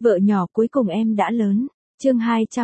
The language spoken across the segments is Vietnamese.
Vợ nhỏ cuối cùng em đã lớn. Chương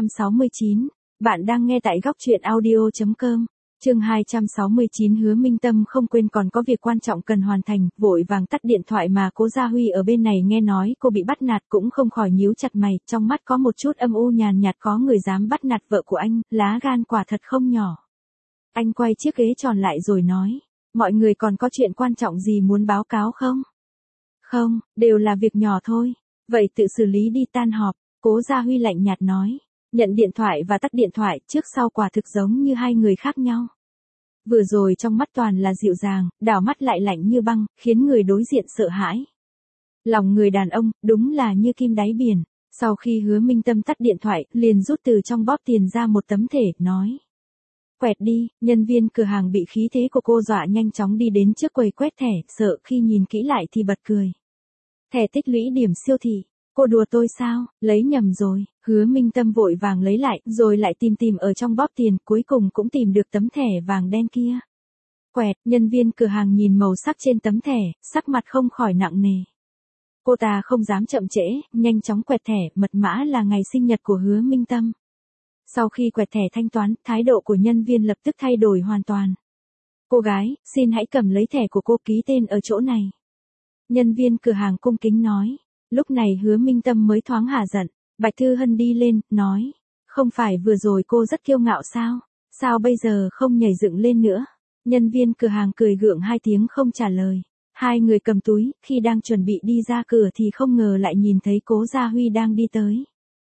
269. Bạn đang nghe tại góc truyện audio.com. Chương 269. Hứa Minh Tâm không quên còn có việc quan trọng cần hoàn thành, vội vàng tắt điện thoại mà Cố Gia Huy ở bên này nghe nói cô bị bắt nạt cũng không khỏi nhíu chặt mày, trong mắt có một chút âm u nhàn nhạt, có người dám bắt nạt vợ của anh, lá gan quả thật không nhỏ. Anh quay chiếc ghế tròn lại rồi nói, mọi người còn có chuyện quan trọng gì muốn báo cáo không? Không, đều là việc nhỏ thôi. Vậy tự xử lý đi, tan họp. Cố Gia Huy lạnh nhạt nói. Nhận điện thoại và tắt điện thoại, trước sau quả thực giống như hai người khác nhau. Vừa rồi trong mắt toàn là dịu dàng, đảo mắt lại lạnh như băng, khiến người đối diện sợ hãi. Lòng người đàn ông, đúng là như kim đáy biển. Sau khi Hứa Minh Tâm tắt điện thoại, liền rút từ trong bóp tiền ra một tấm thẻ, nói. Quẹt đi. Nhân viên cửa hàng bị khí thế của cô dọa nhanh chóng đi đến trước quầy quét thẻ, sợ khi nhìn kỹ lại thì bật cười. Thẻ tích lũy điểm siêu thị. Cô đùa tôi sao, lấy nhầm rồi. Hứa Minh Tâm vội vàng lấy lại, rồi lại tìm ở trong bóp tiền, cuối cùng cũng tìm được tấm thẻ vàng đen kia. Quẹt, nhân viên cửa hàng nhìn màu sắc trên tấm thẻ, sắc mặt không khỏi nặng nề. Cô ta không dám chậm trễ, nhanh chóng quẹt thẻ, mật mã là ngày sinh nhật của Hứa Minh Tâm. Sau khi quẹt thẻ thanh toán, thái độ của nhân viên lập tức thay đổi hoàn toàn. Cô gái, xin hãy cầm lấy thẻ của cô, ký tên ở chỗ này. Nhân viên cửa hàng cung kính nói. Lúc này Hứa Minh Tâm mới thoáng hả giận. Bạch Thư Hân đi lên, nói. Không phải vừa rồi cô rất kiêu ngạo sao? Sao bây giờ không nhảy dựng lên nữa? Nhân viên cửa hàng cười gượng hai tiếng không trả lời. Hai người cầm túi, khi đang chuẩn bị đi ra cửa thì không ngờ lại nhìn thấy Cố Gia Huy đang đi tới.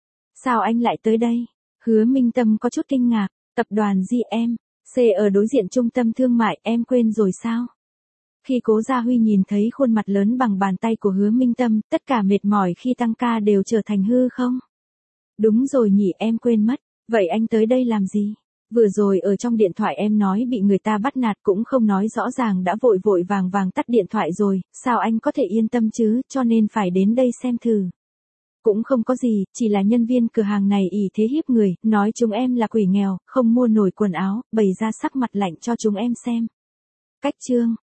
Sao anh lại tới đây? Hứa Minh Tâm có chút kinh ngạc. Tập đoàn GMC ở đối diện trung tâm thương mại, em quên rồi sao? Khi Cố Gia Huy nhìn thấy khuôn mặt lớn bằng bàn tay của Hứa Minh Tâm, tất cả mệt mỏi khi tăng ca đều trở thành hư không? Đúng rồi nhỉ, em quên mất. Vậy anh tới đây làm gì? Vừa rồi ở trong điện thoại em nói bị người ta bắt nạt cũng không nói rõ ràng đã vội vàng tắt điện thoại rồi, sao anh có thể yên tâm chứ, cho nên phải đến đây xem thử. Cũng không có gì, chỉ là nhân viên cửa hàng này ỷ thế hiếp người, nói chúng em là quỷ nghèo, không mua nổi quần áo, bày ra sắc mặt lạnh cho chúng em xem. Cách chương.